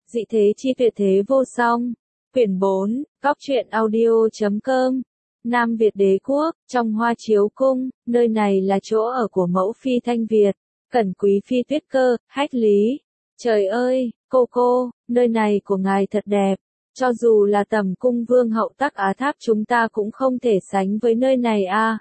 Dị thế chi tuyệt thế vô song. Quyển 4, Góc truyện audio.com. Nam Việt Đế Quốc, trong Hoa Chiếu Cung, nơi này là chỗ ở của mẫu phi Thanh Việt, Cẩn Quý Phi Tuyết Cơ, Hách Lý. Trời ơi, cô, nơi này của ngài thật đẹp. Cho dù là tầm cung vương hậu Tắc Á Tháp chúng ta cũng không thể sánh với nơi này a.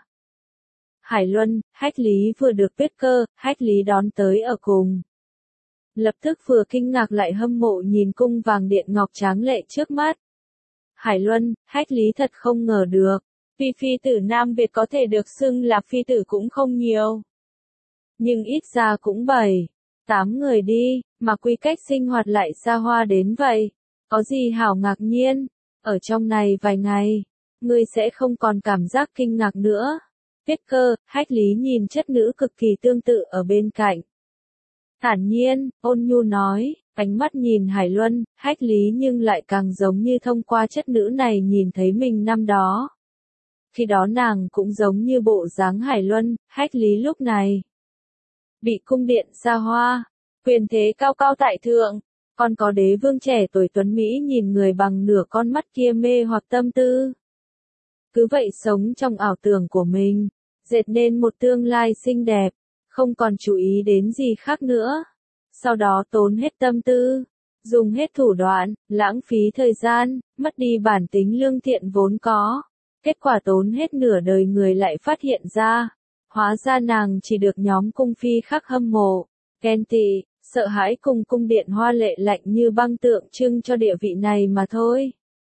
Hải Luân, Hách Lý vừa được Tuyết Cơ, Hách Lý đón tới ở cùng. Lập tức vừa kinh ngạc lại hâm mộ nhìn cung vàng điện ngọc tráng lệ trước mắt. Hải Luân, Hách Lý thật không ngờ được, phi tử Nam Việt có thể được xưng là phi tử cũng không nhiều. Nhưng ít ra cũng 7-8 người đi, mà quy cách sinh hoạt lại xa hoa đến vậy. Có gì hảo ngạc nhiên, ở trong này vài ngày, ngươi sẽ không còn cảm giác kinh ngạc nữa. Tuyết Cơ, Hách Lý nhìn chất nữ cực kỳ tương tự ở bên cạnh. Thản nhiên, ôn nhu nói, ánh mắt nhìn Hải Luân, Hách Lý nhưng lại càng giống như thông qua chất nữ này nhìn thấy mình năm đó. Khi đó nàng cũng giống như bộ dáng Hải Luân, Hách Lý lúc này. Bị cung điện xa hoa, quyền thế cao cao tại thượng, còn có đế vương trẻ tuổi tuấn Mỹ nhìn người bằng nửa con mắt kia mê hoặc tâm tư. Cứ vậy sống trong ảo tưởng của mình, dệt nên một tương lai xinh đẹp, không còn chú ý đến gì khác nữa. Sau đó tốn hết tâm tư, dùng hết thủ đoạn, lãng phí thời gian, mất đi bản tính lương thiện vốn có. Kết quả tốn hết nửa đời người lại phát hiện ra. Hóa ra nàng chỉ được nhóm cung phi khác hâm mộ, ghen tị, sợ hãi cùng cung điện hoa lệ lạnh như băng tượng trưng cho địa vị này mà thôi.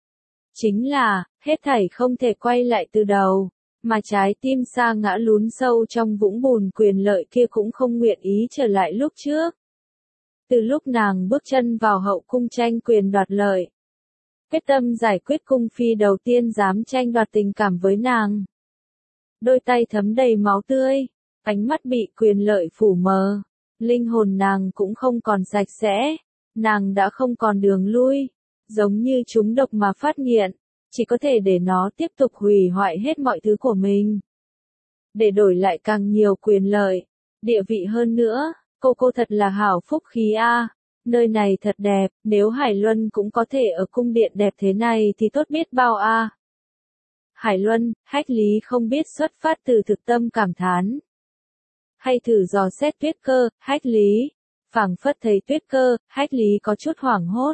Chính là, hết thảy không thể quay lại từ đầu, mà trái tim sa ngã lún sâu trong vũng bùn quyền lợi kia cũng không nguyện ý trở lại lúc trước. Từ lúc nàng bước chân vào hậu cung tranh quyền đoạt lợi, quyết tâm giải quyết cung phi đầu tiên dám tranh đoạt tình cảm với nàng. Đôi tay thấm đầy máu tươi, ánh mắt bị quyền lợi phủ mờ, linh hồn nàng cũng không còn sạch sẽ, nàng đã không còn đường lui, giống như trúng độc mà phát nghiện, chỉ có thể để nó tiếp tục hủy hoại hết mọi thứ của mình. Để đổi lại càng nhiều quyền lợi, địa vị hơn nữa, cô thật là hảo phúc khí a. Nơi này thật đẹp, nếu Hải Luân cũng có thể ở cung điện đẹp thế này thì tốt biết bao a. Hải Luân, Hách Lý không biết xuất phát từ thực tâm cảm thán, hay thử dò xét Tuyết Cơ, Hách Lý. Phảng phất thấy Tuyết Cơ, Hách Lý có chút hoảng hốt.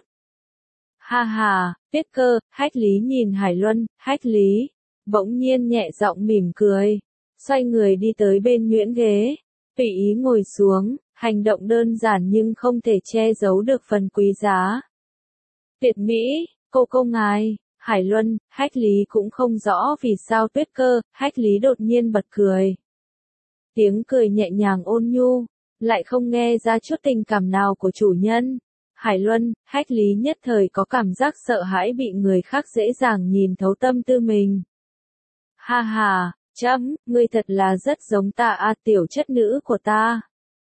Ha, Tuyết Cơ, Hách Lý nhìn Hải Luân, Hách Lý, bỗng nhiên nhẹ giọng mỉm cười, xoay người đi tới bên nhuyễn ghế, tùy ý ngồi xuống, hành động đơn giản nhưng không thể che giấu được phần quý giá. Tuyệt mỹ, cô ngài. Hải Luân, Hách Lý cũng không rõ vì sao Tuyết Cơ, Hách Lý đột nhiên bật cười. Tiếng cười nhẹ nhàng ôn nhu, lại không nghe ra chút tình cảm nào của chủ nhân. Hải Luân, Hách Lý nhất thời có cảm giác sợ hãi bị người khác dễ dàng nhìn thấu tâm tư mình. Ha, ngươi thật là rất giống ta a tiểu chất nữ của ta.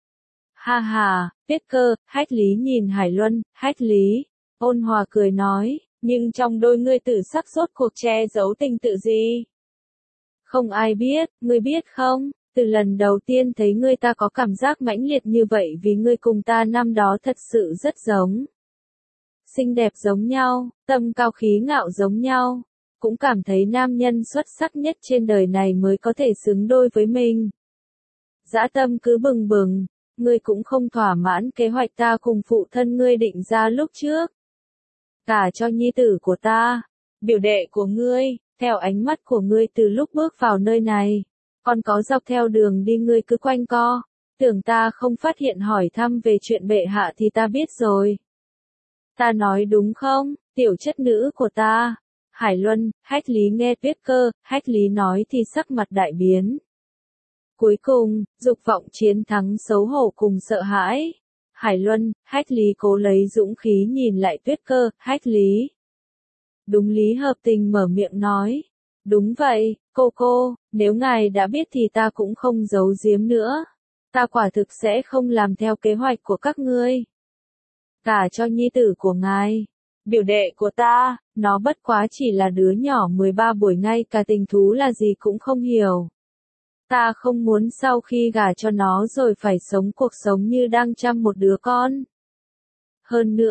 Ha, Tuyết Cơ, Hách Lý nhìn Hải Luân, Hách Lý, ôn hòa cười nói. Nhưng trong đôi ngươi tử sắc rốt cuộc che giấu tình tự gì? Không ai biết, ngươi biết không? Từ lần đầu tiên thấy ngươi ta có cảm giác mãnh liệt như vậy vì ngươi cùng ta năm đó thật sự rất giống. Xinh đẹp giống nhau, tâm cao khí ngạo giống nhau. Cũng cảm thấy nam nhân xuất sắc nhất trên đời này mới có thể xứng đôi với mình. Dã tâm cứ bừng bừng, ngươi cũng không thỏa mãn kế hoạch ta cùng phụ thân ngươi định ra lúc trước. Cả cho nhi tử của ta, biểu đệ của ngươi, theo ánh mắt của ngươi từ lúc bước vào nơi này, còn có dọc theo đường đi ngươi cứ quanh co, tưởng ta không phát hiện hỏi thăm về chuyện bệ hạ thì ta biết rồi. Ta nói đúng không, tiểu chất nữ của ta? Hải Luân, Hách Lý nghe Tuyết Cơ, Hách Lý nói thì sắc mặt đại biến. Cuối cùng, dục vọng chiến thắng xấu hổ cùng sợ hãi. Hải Luân, Hách Lý cố lấy dũng khí nhìn lại Tuyết Cơ, Hách Lý. Đúng lý hợp tình mở miệng nói. Đúng vậy, cô, nếu ngài đã biết thì ta cũng không giấu giếm nữa. Ta quả thực sẽ không làm theo kế hoạch của các ngươi. Cả cho nhi tử của ngài, biểu đệ của ta, nó bất quá chỉ là đứa nhỏ 13 buổi ngay cả tình thú là gì cũng không hiểu. Ta không muốn sau khi gả cho nó rồi phải sống cuộc sống như đang chăm một đứa con. Hơn nữa,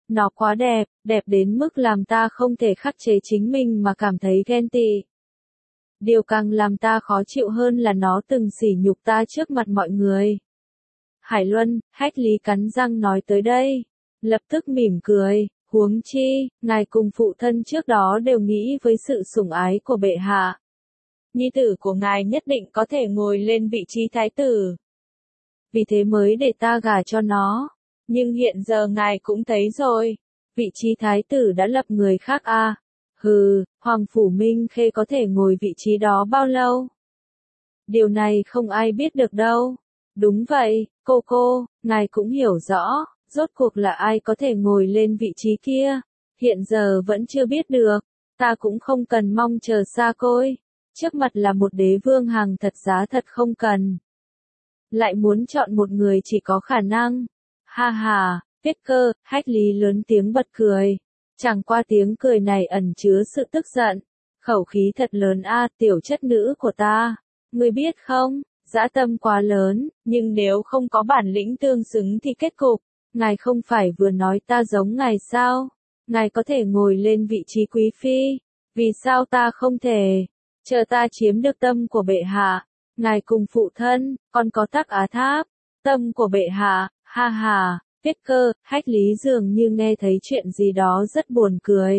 Nó quá đẹp, đẹp đến mức làm ta không thể khắc chế chính mình mà cảm thấy ghen tị. Điều càng làm ta khó chịu hơn là nó từng sỉ nhục ta trước mặt mọi người. Hải Luân, Hách Lý cắn răng nói tới đây, lập tức mỉm cười, huống chi, ngài cùng phụ thân trước đó đều nghĩ với sự sủng ái của bệ hạ. Nhi tử của ngài nhất định có thể ngồi lên vị trí thái tử. Vì thế mới để ta gả cho nó. Nhưng hiện giờ ngài cũng thấy rồi, vị trí thái tử đã lập người khác à. Hừ, Hoàng Phủ Minh Khê có thể ngồi vị trí đó bao lâu? Điều này không ai biết được đâu. Đúng vậy, cô, ngài cũng hiểu rõ, rốt cuộc là ai có thể ngồi lên vị trí kia. Hiện giờ vẫn chưa biết được, ta cũng không cần mong chờ xa côi. Trước mặt là một đế vương hàng thật giá thật không cần. Lại muốn chọn một người chỉ có khả năng. Ha ha, Tiết Cơ, Hách Lý lớn tiếng bật cười. Chẳng qua tiếng cười này ẩn chứa sự tức giận. Khẩu khí thật lớn a, tiểu chất nữ của ta. Ngươi biết không, dã tâm quá lớn, nhưng nếu không có bản lĩnh tương xứng thì kết cục. Ngài không phải vừa nói ta giống ngài sao? Ngài có thể ngồi lên vị trí quý phi. Vì sao ta không thể? Chờ ta chiếm được tâm của bệ hạ. Ngài cùng phụ thân, còn có Tắc Á Tháp. Tâm của bệ hạ, ha ha. Tiết Cơ, Hách Lý dường như nghe thấy chuyện gì đó rất buồn cười.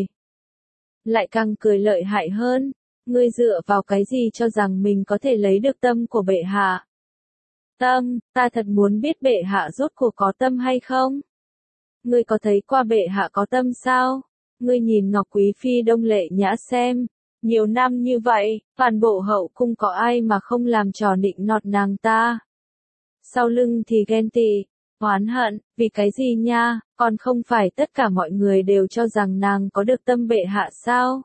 Lại càng cười lợi hại hơn. Ngươi dựa vào cái gì cho rằng mình có thể lấy được tâm của bệ hạ? Tâm, ta thật muốn biết bệ hạ rốt cuộc có tâm hay không? Ngươi có thấy qua bệ hạ có tâm sao? Ngươi nhìn Ngọc Quý Phi Đông Lệ Nhã xem. Nhiều năm như vậy, toàn bộ hậu cung có ai mà không làm trò nịnh nọt nàng ta? Sau lưng thì ghen tị, oán hận, vì cái gì nha, còn không phải tất cả mọi người đều cho rằng nàng có được tâm bệ hạ sao?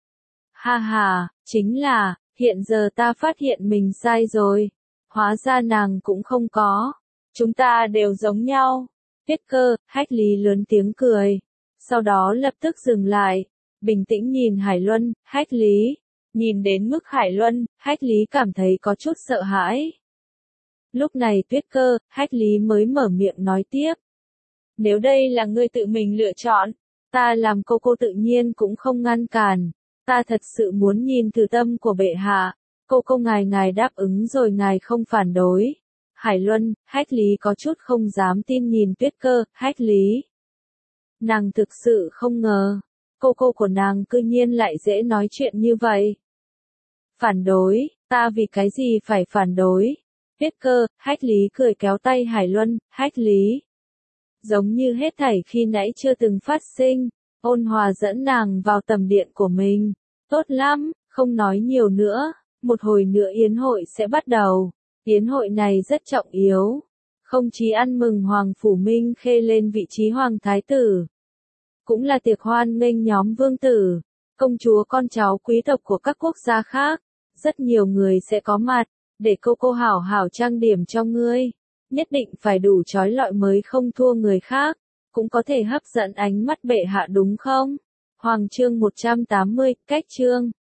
Ha ha, chính là, hiện giờ ta phát hiện mình sai rồi. Hóa ra nàng cũng không có. Chúng ta đều giống nhau. Tiết Cơ, Hách Lý lớn tiếng cười. Sau đó lập tức dừng lại. Bình tĩnh nhìn Hải Luân, Hách Lý. Nhìn đến mức Hải Luân, Hách Lý cảm thấy có chút sợ hãi. Lúc này Tuyết Cơ, Hách Lý mới mở miệng nói tiếp. Nếu đây là ngươi tự mình lựa chọn, ta làm cô tự nhiên cũng không ngăn cản. Ta thật sự muốn nhìn thử tâm của bệ hạ. Cô ngài đáp ứng rồi ngài không phản đối. Hải Luân, Hách Lý có chút không dám tin nhìn Tuyết Cơ, Hách Lý. Nàng thực sự không ngờ, cô của nàng cư nhiên lại dễ nói chuyện như vậy. Phản đối, ta vì cái gì phải phản đối? Tuyết Cơ, Hách Lý cười kéo tay Hải Luân, Hách Lý. Giống như hết thảy khi nãy chưa từng phát sinh, ôn hòa dẫn nàng vào tầm điện của mình. Tốt lắm, không nói nhiều nữa, một hồi nữa yến hội sẽ bắt đầu. Yến hội này rất trọng yếu, không chỉ ăn mừng Hoàng Phủ Minh Khê lên vị trí Hoàng Thái Tử, cũng là tiệc hoan nghênh nhóm vương tử, công chúa con cháu quý tộc của các quốc gia khác. Rất nhiều người sẽ có mặt, để cô hảo hảo trang điểm cho ngươi. Nhất định phải đủ chói lọi mới không thua người khác, cũng có thể hấp dẫn ánh mắt bệ hạ đúng không? Hoàng chương 180, cách chương.